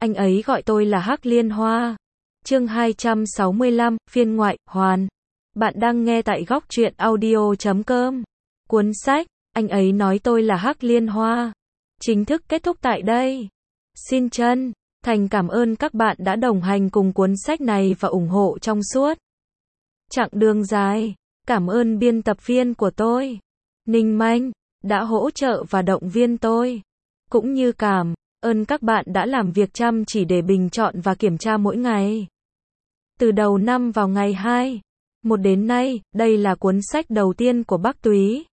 anh ấy gọi tôi là Hắc Liên Hoa. Chương 265, phiên ngoại, hoàn. Bạn đang nghe tại góc truyện audio.com. Cuốn sách, anh ấy nói tôi là Hắc Liên Hoa, chính thức kết thúc tại đây. Xin chân thành cảm ơn các bạn đã đồng hành cùng cuốn sách này và ủng hộ trong suốt chặng đường dài. Cảm ơn biên tập viên của tôi, Ninh Manh, đã hỗ trợ và động viên tôi. Cũng như cảm ơn các bạn đã làm việc chăm chỉ để bình chọn và kiểm tra mỗi ngày. Từ đầu năm vào ngày 2/1 đến nay, đây là cuốn sách đầu tiên của Bác Túy.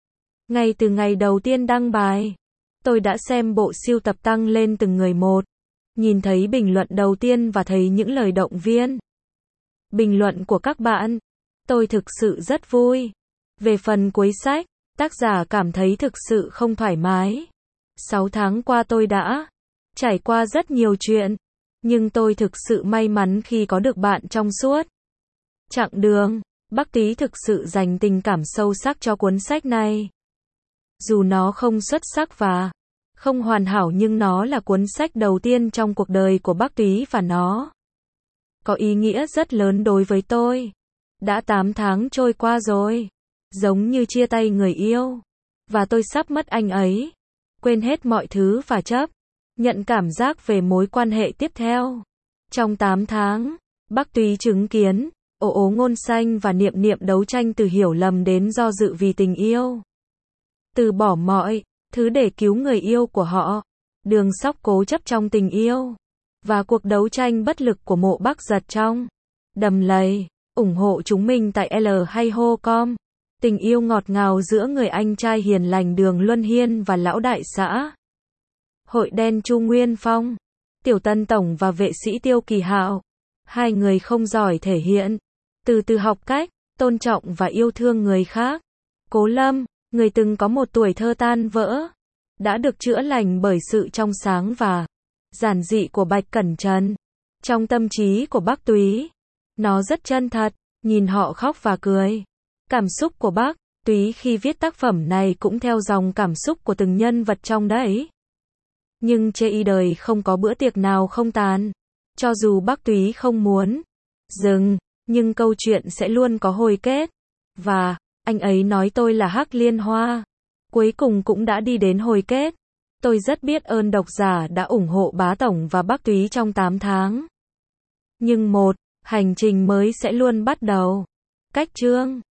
Ngay từ ngày đầu tiên đăng bài, tôi đã xem bộ sưu tập tăng lên từng người một. Nhìn thấy bình luận đầu tiên và thấy những lời động viên, bình luận của các bạn, tôi thực sự rất vui. Về phần cuối sách, tác giả cảm thấy thực sự không thoải mái. 6 tháng qua tôi đã trải qua rất nhiều chuyện, nhưng tôi thực sự may mắn khi có được bạn trong suốt chặng đường. Bác Túy thực sự dành tình cảm sâu sắc cho cuốn sách này. Dù nó không xuất sắc và không hoàn hảo nhưng nó là cuốn sách đầu tiên trong cuộc đời của Bác Túy và nó có ý nghĩa rất lớn đối với tôi. Đã 8 tháng trôi qua rồi, giống như chia tay người yêu, và tôi sắp mất anh ấy, quên hết mọi thứ và chấp nhận cảm giác về mối quan hệ tiếp theo. Trong 8 tháng, Bác Túy chứng kiến ố ngôn xanh và niệm niệm đấu tranh từ hiểu lầm đến do dự vì tình yêu, từ bỏ mọi thứ để cứu người yêu của họ, Đường Sóc cố chấp trong tình yêu, và cuộc đấu tranh bất lực của Mộ Bắc Giật trong Đầm Lầy. Ủng hộ chúng mình tại L hay Ho.com. Tình yêu ngọt ngào giữa người anh trai hiền lành Đường Luân Hiên và lão đại xã Hội đen Chu Nguyên Phong, Tiểu Tân Tổng và vệ sĩ Tiêu Kỳ Hạo. Hai người không giỏi thể hiện, từ từ học cách tôn trọng và yêu thương người khác. Cố Lâm, người từng có một tuổi thơ tan vỡ, đã được chữa lành bởi sự trong sáng và giản dị của Bạch Cẩn Trần. Trong tâm trí của Bác Túy, nó rất chân thật, nhìn họ khóc và cười. Cảm xúc của Bác Túy khi viết tác phẩm này cũng theo dòng cảm xúc của từng nhân vật trong đấy. Nhưng chê y đời không có bữa tiệc nào không tàn. Cho dù Bác Túy không muốn dừng, nhưng câu chuyện sẽ luôn có hồi kết. Và anh ấy nói tôi là Hắc Liên Hoa, cuối cùng cũng đã đi đến hồi kết. Tôi rất biết ơn độc giả đã ủng hộ Bá Tổng và Bác Túy trong 8 tháng. Nhưng một hành trình mới sẽ luôn bắt đầu. Cách chương